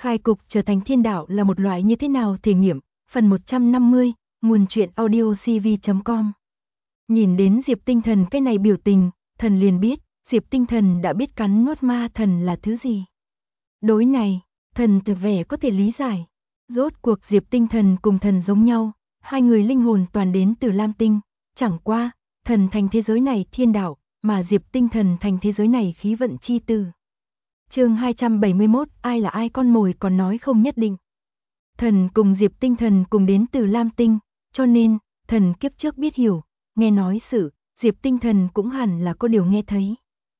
Khai cục trở thành thiên đạo là một loại như thế nào thể nghiệm, phần 150, nguồn truyện audio cv.com. Nhìn đến Diệp Tinh Thần cái này biểu tình, thần liền biết, Diệp Tinh Thần đã biết cắn nuốt ma thần là thứ gì. Đối này, thần từ vẻ có thể lý giải. Rốt cuộc Diệp Tinh Thần cùng thần giống nhau, hai người linh hồn toàn đến từ Lam Tinh, chẳng qua, thần thành thế giới này thiên đạo, mà Diệp Tinh Thần thành thế giới này khí vận chi tử. Chương 271, ai là ai con mồi còn nói không nhất định. Thần cùng Diệp Tinh Thần cùng đến từ Lam Tinh, cho nên, thần kiếp trước biết hiểu, nghe nói sự, Diệp Tinh Thần cũng hẳn là có điều nghe thấy.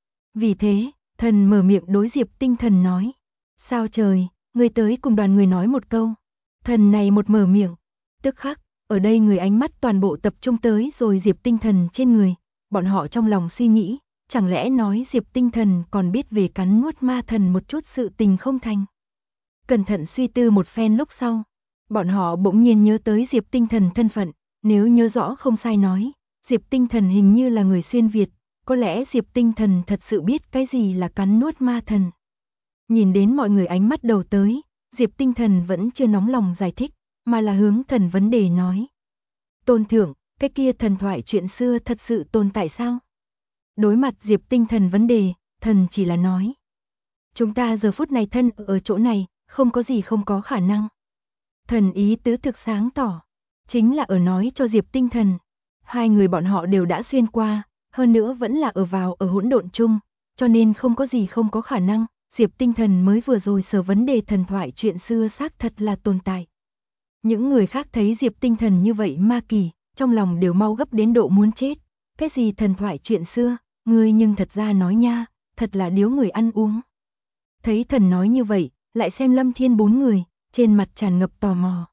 Vì thế, thần mở miệng đối Diệp Tinh Thần nói, sao trời, ngươi tới cùng đoàn người nói một câu. Thần này một mở miệng, tức khắc, ở đây người ánh mắt toàn bộ tập trung tới rồi Diệp Tinh Thần trên người, bọn họ trong lòng suy nghĩ, chẳng lẽ nói Diệp Tinh Thần còn biết về cắn nuốt ma thần một chút sự tình không thành. Cẩn thận suy tư một phen lúc sau, bọn họ bỗng nhiên nhớ tới Diệp Tinh Thần thân phận, nếu nhớ rõ không sai nói, Diệp Tinh Thần hình như là người xuyên Việt, có lẽ Diệp Tinh Thần thật sự biết cái gì là cắn nuốt ma thần. Nhìn đến mọi người ánh mắt đầu tới, Diệp Tinh Thần vẫn chưa nóng lòng giải thích, mà là hướng thần vấn đề nói. Tôn thượng, cái kia thần thoại chuyện xưa thật sự tồn tại sao? Đối mặt Diệp Tinh Thần vấn đề, thần chỉ là nói. Chúng ta giờ phút này thân ở chỗ này, không có gì không có khả năng. Thần ý tứ thực sáng tỏ, chính là ở nói cho Diệp Tinh Thần. Hai người bọn họ đều đã xuyên qua, hơn nữa vẫn là ở hỗn độn chung, cho nên không có gì không có khả năng. Diệp Tinh Thần mới vừa rồi sở vấn đề thần thoại chuyện xưa xác thật là tồn tại. Những người khác thấy Diệp Tinh Thần như vậy ma kỳ, trong lòng đều mau gấp đến độ muốn chết. Cái gì thần thoại chuyện xưa, ngươi nhưng thật ra nói nha, thật là điếu người ăn uống. Thấy thần nói như vậy, lại xem Lâm Thiên bốn người, trên mặt tràn ngập tò mò.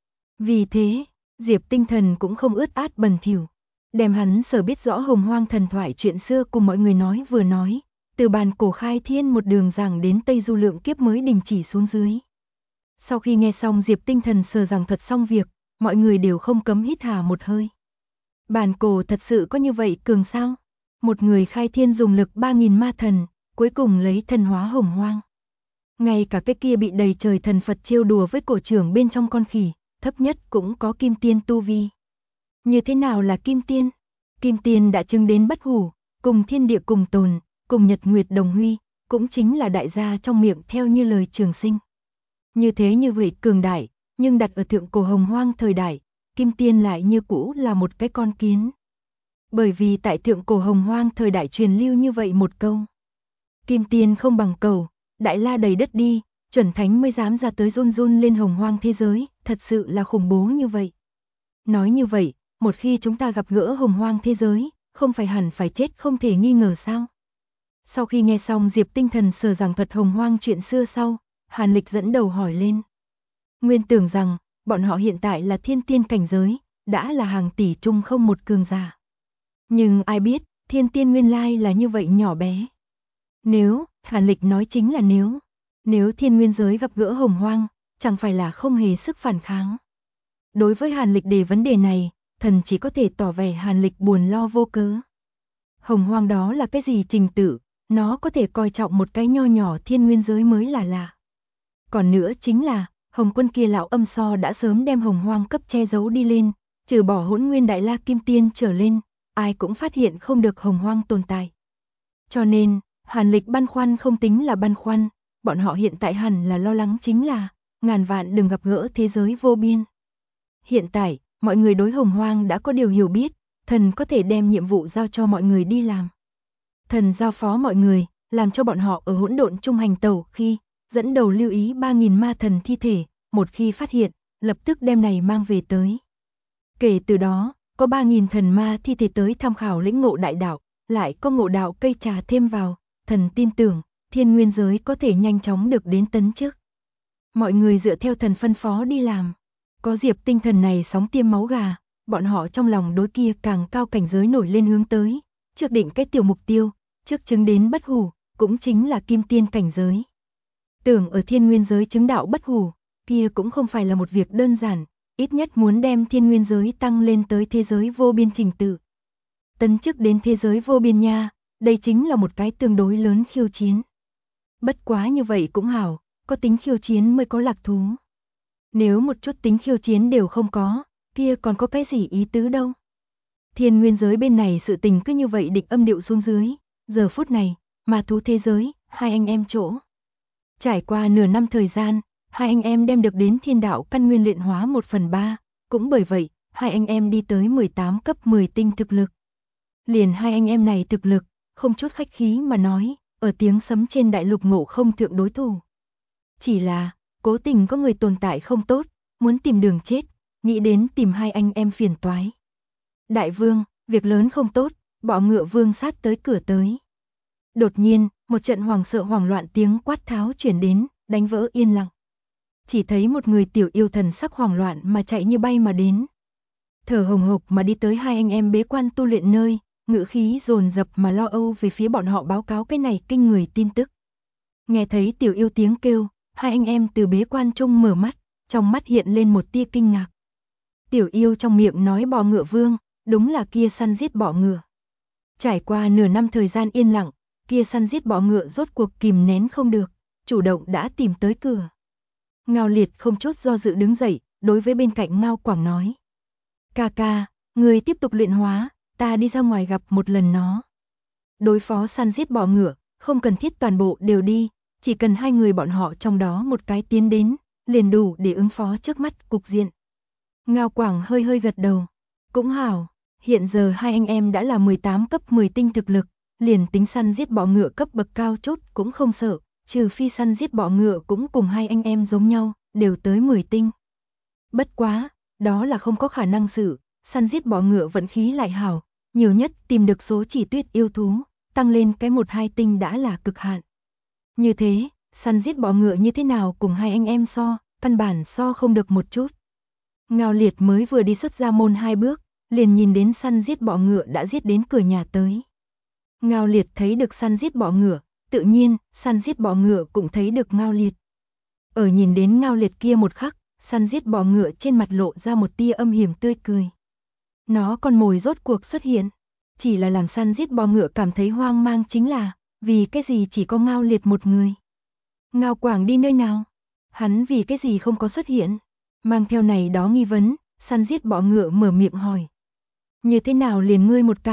Vì thế, Diệp Tinh Thần cũng không ướt át bẩn thỉu, đem hắn sở biết rõ hồng hoang thần thoại chuyện xưa cùng mọi người nói vừa nói, từ bàn cổ khai thiên một đường giảng đến Tây Du lượng kiếp mới đình chỉ xuống dưới. Sau khi nghe xong Diệp Tinh Thần sở giảng thuật xong việc, mọi người đều không cấm hít hà một hơi. Bàn cổ thật sự có như vậy cường sao? Một người khai thiên dùng lực 3.000 ma thần, cuối cùng lấy thần hóa hồng hoang. Ngay cả cái kia bị đầy trời thần Phật trêu đùa với cổ trưởng bên trong con khỉ, thấp nhất cũng có kim tiên tu vi. Như thế nào là kim tiên? Kim tiên đã chứng đến bất hủ, cùng thiên địa cùng tồn, cùng nhật nguyệt đồng huy, cũng chính là đại gia trong miệng theo như lời Trường Sinh. Như thế như vậy cường đại, nhưng đặt ở thượng cổ hồng hoang thời đại, kim tiên lại như cũ là một cái con kiến. Bởi vì tại thượng cổ hồng hoang thời đại truyền lưu như vậy một câu. Kim tiên không bằng cầu, đại la đầy đất đi, chuẩn thánh mới dám ra tới run run lên hồng hoang thế giới, thật sự là khủng bố như vậy. Nói như vậy, một khi chúng ta gặp gỡ hồng hoang thế giới, không phải hẳn phải chết không thể nghi ngờ sao? Sau khi nghe xong Diệp Tinh Thần sở giảng thuật hồng hoang chuyện xưa sau, Hàn Lịch dẫn đầu hỏi lên. Nguyên tưởng rằng, bọn họ hiện tại là thiên tiên cảnh giới, đã là hàng tỷ chung không một cường giả. Nhưng ai biết, thiên tiên nguyên lai là như vậy nhỏ bé. Nếu, Hàn Lịch nói chính là nếu thiên nguyên giới gặp gỡ hồng hoang, chẳng phải là không hề sức phản kháng. Đối với Hàn Lịch đề vấn đề này, thần chỉ có thể tỏ vẻ Hàn Lịch buồn lo vô cớ. Hồng hoang đó là cái gì trình tự, nó có thể coi trọng một cái nho nhỏ thiên nguyên giới mới là lạ. Còn nữa chính là, Hồng Quân kia lão âm so đã sớm đem hồng hoang cấp che giấu đi lên, trừ bỏ Hỗn Nguyên Đại La Kim Tiên trở lên, ai cũng phát hiện không được hồng hoang tồn tại. Cho nên, Hàn Lịch băn khoăn không tính là băn khoăn, bọn họ hiện tại hẳn là lo lắng chính là, ngàn vạn đừng gặp gỡ thế giới vô biên. Hiện tại, mọi người đối hồng hoang đã có điều hiểu biết, thần có thể đem nhiệm vụ giao cho mọi người đi làm. Thần giao phó mọi người, làm cho bọn họ ở hỗn độn trung hành tẩu khi, dẫn đầu lưu ý 3.000 ma thần thi thể, một khi phát hiện, lập tức đem này mang về tới. Kể từ đó, có 3.000 thần ma thi thể tới tham khảo lĩnh ngộ đại đạo, lại có ngộ đạo cây trà thêm vào, thần tin tưởng, thiên nguyên giới có thể nhanh chóng được đến tấn chức. Mọi người dựa theo thần phân phó đi làm. Có Diệp Tinh Thần này sóng tiêm máu gà, bọn họ trong lòng đối kia càng cao cảnh giới nổi lên hướng tới, trước định cái tiểu mục tiêu, trước chứng đến bất hủ, cũng chính là kim tiên cảnh giới. Tưởng ở thiên nguyên giới chứng đạo bất hủ, kia cũng không phải là một việc đơn giản, ít nhất muốn đem thiên nguyên giới tăng lên tới thế giới vô biên trình tự. Tấn chức đến thế giới vô biên nha, đây chính là một cái tương đối lớn khiêu chiến. Bất quá như vậy cũng hảo, có tính khiêu chiến mới có lạc thú. Nếu một chút tính khiêu chiến đều không có, kia còn có cái gì ý tứ đâu. Thiên nguyên giới bên này sự tình cứ như vậy định âm điệu xuống dưới, giờ phút này, ma thú thế giới, hai anh em chỗ. Trải qua nửa năm thời gian, hai anh em đem được đến thiên đạo căn nguyên luyện hóa 1/3, cũng bởi vậy, hai anh em đi tới 18 cấp 10 tinh thực lực. Liền hai anh em này thực lực, không chút khách khí mà nói, ở tiếng sấm trên đại lục ngộ không thượng đối thủ. Chỉ là, cố tình có người tồn tại không tốt, muốn tìm đường chết, nghĩ đến tìm hai anh em phiền toái. Đại vương, việc lớn không tốt, bọ ngựa vương sát tới cửa tới. Đột nhiên, một trận hoảng sợ hoảng loạn tiếng quát tháo chuyển đến, đánh vỡ yên lặng. Chỉ thấy một người tiểu yêu thần sắc hoảng loạn mà chạy như bay mà đến. Thở hồng hộc mà đi tới hai anh em bế quan tu luyện nơi, ngữ khí dồn dập mà lo âu về phía bọn họ báo cáo cái này kinh người tin tức. Nghe thấy tiểu yêu tiếng kêu, hai anh em từ bế quan trung mở mắt, trong mắt hiện lên một tia kinh ngạc. Tiểu yêu trong miệng nói bọ ngựa vương, đúng là kia săn giết bọ ngựa. Trải qua nửa năm thời gian yên lặng, kia săn giết bọ ngựa rốt cuộc kìm nén không được, chủ động đã tìm tới cửa. Ngao Liệt không chút do dự đứng dậy, đối với bên cạnh Ngao Quảng nói. Ca ca, người tiếp tục luyện hóa, ta đi ra ngoài gặp một lần nó. Đối phó săn giết bọ ngựa, không cần thiết toàn bộ đều đi, chỉ cần hai người bọn họ trong đó một cái tiến đến, liền đủ để ứng phó trước mắt cục diện. Ngao Quảng hơi hơi gật đầu. Cũng hảo, hiện giờ hai anh em đã là 18 cấp 10 tinh thực lực, liền tính săn giết bọ ngựa cấp bậc cao chút cũng không sợ, trừ phi săn giết bọ ngựa cũng cùng hai anh em giống nhau, đều tới 10 tinh. Bất quá, đó là không có khả năng sự, săn giết bọ ngựa vận khí lại hảo, nhiều nhất tìm được số chỉ tuyết yêu thú, tăng lên cái 1-2 tinh đã là cực hạn. Như thế, săn giết bọ ngựa như thế nào cùng hai anh em so, căn bản so không được một chút. Ngao Liệt mới vừa đi xuất ra môn 2 bước, liền nhìn đến săn giết bọ ngựa đã giết đến cửa nhà tới. Ngao Liệt thấy được săn giết bọ ngựa, tự nhiên, săn giết bọ ngựa cũng thấy được Ngao Liệt. Ở nhìn đến Ngao Liệt kia một khắc, săn giết bọ ngựa trên mặt lộ ra một tia âm hiểm tươi cười. Nó con mồi rốt cuộc xuất hiện, chỉ là làm săn giết bọ ngựa cảm thấy hoang mang chính là, vì cái gì chỉ có Ngao Liệt một người. Ngao Quảng đi nơi nào? Hắn vì cái gì không có xuất hiện? Mang theo này đó nghi vấn, săn giết bọ ngựa mở miệng hỏi. Như thế nào liền ngươi một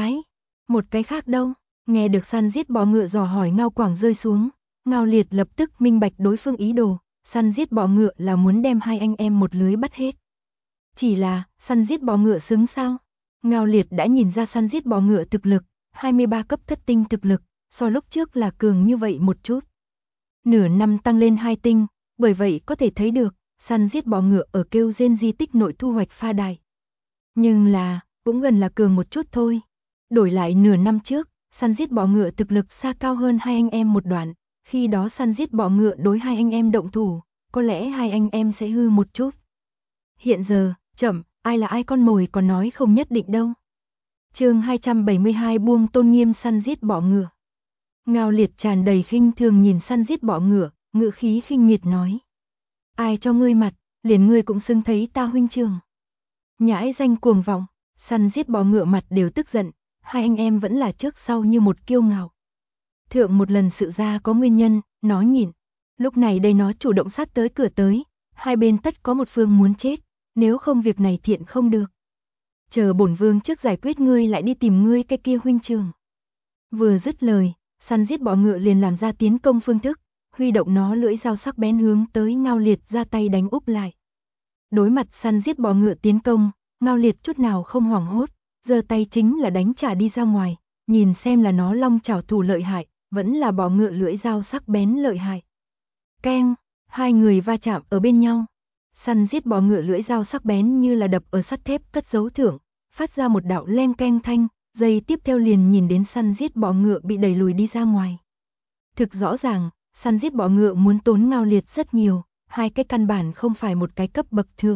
cái khác đâu? Nghe được săn giết bọ ngựa dò hỏi Ngao Quảng rơi xuống, Ngao Liệt lập tức minh bạch đối phương ý đồ, săn giết bọ ngựa là muốn đem hai anh em một lưới bắt hết. Chỉ là, săn giết bọ ngựa xứng sao? Ngao Liệt đã nhìn ra săn giết bọ ngựa thực lực, 23 cấp thất tinh thực lực, so lúc trước là cường như vậy một chút. Nửa năm tăng lên 2 tinh, bởi vậy có thể thấy được, săn giết bọ ngựa ở kêu rên di tích nội thu hoạch pha đại. Nhưng là, cũng gần là cường một chút thôi. Đổi lại nửa năm trước, săn giết bọ ngựa thực lực xa cao hơn hai anh em một đoạn, khi đó săn giết bọ ngựa đối hai anh em động thủ, có lẽ hai anh em sẽ hư một chút. Hiện giờ, chậm, ai là ai con mồi còn nói không nhất định đâu. Chương 272 buông tôn nghiêm săn giết bọ ngựa. Ngao Liệt tràn đầy khinh thường nhìn săn giết bọ ngựa, ngữ khí khinh miệt nói. Ai cho ngươi mặt, liền ngươi cũng xứng thấy ta huynh trưởng. Nhãi danh cuồng vọng, săn giết bọ ngựa mặt đều tức giận, hai anh em vẫn là trước sau như một kiêu ngạo. Thượng một lần sự ra có nguyên nhân, nó nhịn. Lúc này đây nó chủ động sát tới cửa tới, hai bên tất có một phương muốn chết, nếu không việc này thiện không được. Chờ bổn vương trước giải quyết ngươi lại đi tìm ngươi cái kia huynh trưởng. Vừa dứt lời, săn giết bọ ngựa liền làm ra tiến công phương thức, huy động nó lưỡi dao sắc bén hướng tới Ngao Liệt ra tay đánh úp lại. Đối mặt săn giết bọ ngựa tiến công, Ngao Liệt chút nào không hoảng hốt, giơ tay chính là đánh trả đi ra ngoài, nhìn xem là nó long chảo thủ lợi hại, vẫn là bọ ngựa lưỡi dao sắc bén lợi hại. Keng, hai người va chạm ở bên nhau. Săn giết bọ ngựa lưỡi dao sắc bén như là đập ở sắt thép cất dấu thưởng, phát ra một đạo leng keng thanh, giây tiếp theo liền nhìn đến săn giết bọ ngựa bị đẩy lùi đi ra ngoài. Thực rõ ràng, săn giết bọ ngựa muốn tốn Ngao Liệt rất nhiều, hai cái căn bản không phải một cái cấp bậc thượng.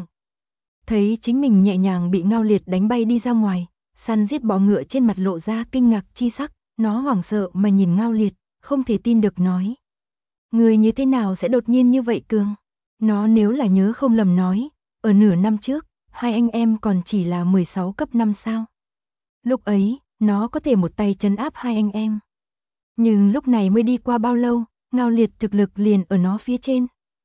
Thấy chính mình nhẹ nhàng bị Ngao Liệt đánh bay đi ra ngoài, săn giết bọ ngựa trên mặt lộ ra kinh ngạc chi sắc, nó hoảng sợ mà nhìn Ngao Liệt, không thể tin được nói. Người như thế nào sẽ đột nhiên như vậy cường? Nó nếu là nhớ không lầm nói, ở nửa năm trước, hai anh em còn chỉ là 16 cấp 5 sao. Lúc ấy, nó có thể một tay trấn áp hai anh em. Nhưng lúc này mới đi qua bao lâu, Ngao Liệt thực lực liền ở nó phía trên.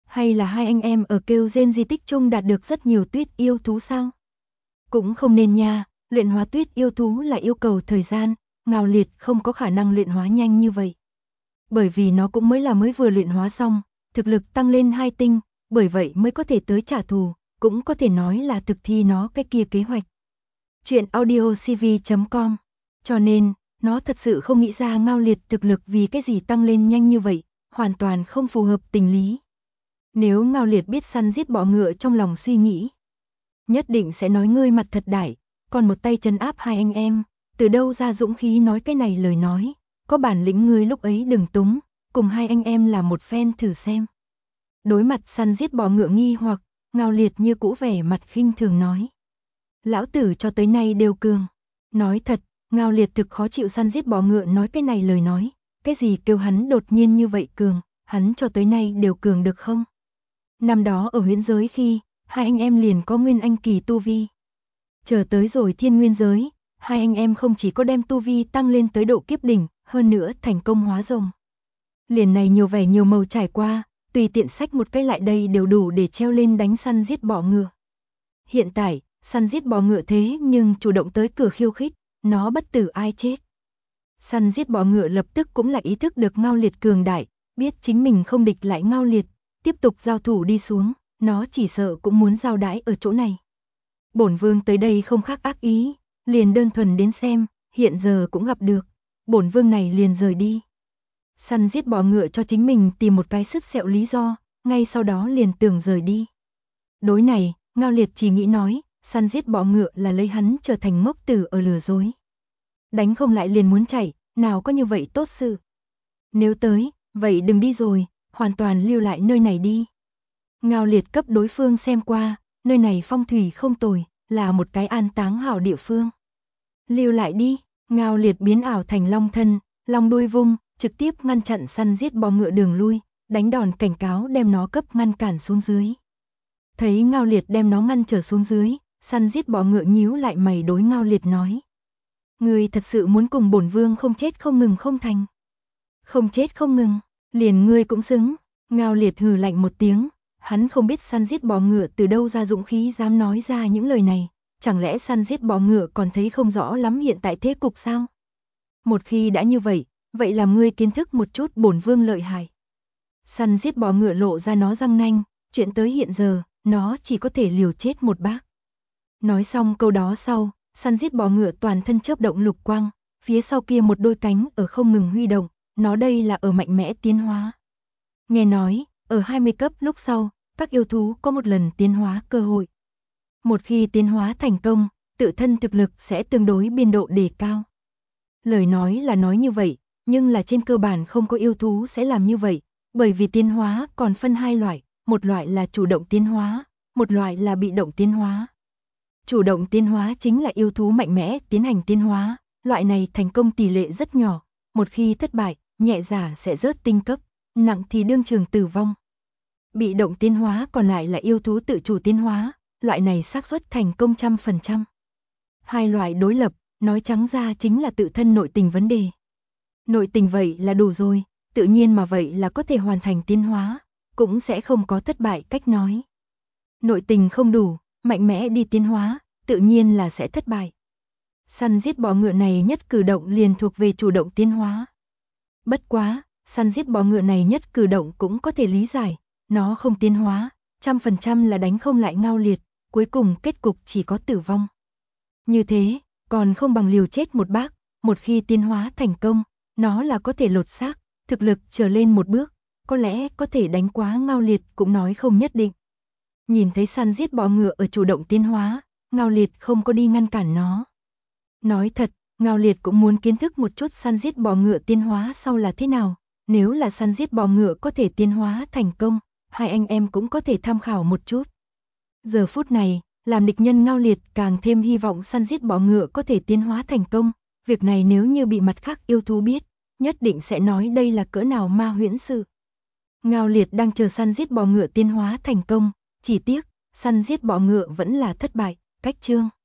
Hay là hai anh em ở kêu gen di tích chung đạt được rất nhiều tuyết yêu thú sao? Cũng không nên nha, luyện hóa tuyết yêu thú là yêu cầu thời gian, Ngao Liệt không có khả năng luyện hóa nhanh như vậy. Bởi vì nó cũng mới vừa luyện hóa xong, thực lực tăng lên 2 tinh, bởi vậy mới có thể tới trả thù, cũng có thể nói là thực thi nó cái kia kế hoạch. Chuyện audiocv.com. Cho nên, nó thật sự không nghĩ ra Ngao Liệt thực lực vì cái gì tăng lên nhanh như vậy, hoàn toàn không phù hợp tình lý. Nếu Ngao Liệt biết săn giết bọ ngựa trong lòng suy nghĩ, nhất định sẽ nói ngươi mặt thật đại, còn một tay trấn áp hai anh em, từ đâu ra dũng khí nói cái này lời nói, có bản lĩnh ngươi lúc ấy đừng túng, cùng hai anh em làm một phen thử xem. Đối mặt săn giết bọ ngựa nghi hoặc, Ngao Liệt như cũ vẻ mặt khinh thường nói. Lão tử cho tới nay đều cường. Nói thật, Ngao Liệt thực khó chịu săn giết bọ ngựa nói cái này lời nói, cái gì kêu hắn đột nhiên như vậy cường, hắn cho tới nay đều cường được không? Năm đó ở huyễn giới khi, hai anh em liền có nguyên anh kỳ tu vi. Chờ tới rồi thiên nguyên giới, hai anh em không chỉ có đem tu vi tăng lên tới độ kiếp đỉnh, hơn nữa thành công hóa rồng. Liền này nhiều vẻ nhiều màu trải qua, tùy tiện sách một cái lại đây đều đủ để treo lên đánh săn giết bọ ngựa. Hiện tại, săn giết bọ ngựa thế nhưng chủ động tới cửa khiêu khích, nó bất tử ai chết. Săn giết bọ ngựa lập tức cũng lại ý thức được Ngao Liệt cường đại, biết chính mình không địch lại Ngao Liệt, tiếp tục giao thủ đi xuống, nó chỉ sợ cũng muốn giao đãi ở chỗ này. Bổn vương tới đây không khác ác ý, liền đơn thuần đến xem, hiện giờ cũng gặp được, bổn vương này liền rời đi. Săn giết bọ ngựa cho chính mình tìm một cái sứt sẹo lý do, ngay sau đó liền tưởng rời đi. Đối này, Ngao Liệt chỉ nghĩ nói, săn giết bọ ngựa là lấy hắn trở thành ngốc tử ở lừa dối. Đánh không lại liền muốn chạy, nào có như vậy tốt sự. Nếu tới, vậy đừng đi rồi, hoàn toàn lưu lại nơi này đi. Ngao Liệt cấp đối phương xem qua, nơi này phong thủy không tồi, là một cái an táng hảo địa phương. Lưu lại đi, Ngao Liệt biến ảo thành long thân, long đuôi vung, trực tiếp ngăn chặn săn giết bọ ngựa đường lui, đánh đòn cảnh cáo đem nó cấp ngăn cản xuống dưới. Thấy Ngao Liệt đem nó ngăn trở xuống dưới, săn giết bọ ngựa nhíu lại mày đối Ngao Liệt nói. Ngươi thật sự muốn cùng bổn vương không chết không ngừng không thành. Không chết không ngừng, liền ngươi cũng xứng. Ngao Liệt hừ lạnh một tiếng, hắn không biết săn giết bọ ngựa từ đâu ra dũng khí dám nói ra những lời này, chẳng lẽ săn giết bọ ngựa còn thấy không rõ lắm hiện tại thế cục sao? Một khi đã như vậy, vậy làm ngươi kiến thức một chút bổn vương lợi hại. Săn giết bọ ngựa lộ ra nó răng nanh, chuyện tới hiện giờ, nó chỉ có thể liều chết một bác. Nói xong câu đó sau, săn giết bọ ngựa toàn thân chớp động lục quang, phía sau kia một đôi cánh ở không ngừng huy động, nó đây là ở mạnh mẽ tiến hóa. Nghe nói, ở 20 cấp lúc sau, các yêu thú có một lần tiến hóa cơ hội. Một khi tiến hóa thành công, tự thân thực lực sẽ tương đối biên độ đề cao. Lời nói là nói như vậy, nhưng là trên cơ bản không có yêu thú sẽ làm như vậy, bởi vì tiến hóa còn phân hai loại, một loại là chủ động tiến hóa, một loại là bị động tiến hóa. Chủ động tiến hóa chính là yêu thú mạnh mẽ tiến hành tiến hóa, loại này thành công tỷ lệ rất nhỏ, một khi thất bại, nhẹ giả sẽ rớt tinh cấp, nặng thì đương trường tử vong. Bị động tiến hóa còn lại là yêu thú tự chủ tiến hóa, loại này xác suất thành công 100%. Hai loại đối lập, nói trắng ra chính là tự thân nội tình vấn đề. Nội tình vậy là đủ rồi, tự nhiên mà vậy là có thể hoàn thành tiến hóa, cũng sẽ không có thất bại cách nói. Nội tình không đủ, mạnh mẽ đi tiến hóa, tự nhiên là sẽ thất bại. Săn giết bọ ngựa này nhất cử động liền thuộc về chủ động tiến hóa. Bất quá, săn giết bọ ngựa này nhất cử động cũng có thể lý giải, nó không tiến hóa, 100% là đánh không lại Ngao Liệt, cuối cùng kết cục chỉ có tử vong. Như thế, còn không bằng liều chết một bác, một khi tiến hóa thành công, nó là có thể lột xác, thực lực trở lên một bước, có lẽ có thể đánh quá Ngao Liệt cũng nói không nhất định. Nhìn thấy săn giết bọ ngựa ở chủ động tiến hóa, Ngao Liệt không có đi ngăn cản nó. Nói thật, Ngao Liệt cũng muốn kiến thức một chút săn giết bọ ngựa tiến hóa sau là thế nào, nếu là săn giết bọ ngựa có thể tiến hóa thành công, hai anh em cũng có thể tham khảo một chút. Giờ phút này, làm địch nhân Ngao Liệt càng thêm hy vọng săn giết bọ ngựa có thể tiến hóa thành công, việc này nếu như bị mặt khác yêu thú biết, nhất định sẽ nói đây là cỡ nào ma huyễn sự. Ngao Liệt đang chờ săn giết bọ ngựa tiến hóa thành công, chỉ tiếc, săn giết bọ ngựa vẫn là thất bại, cách chương.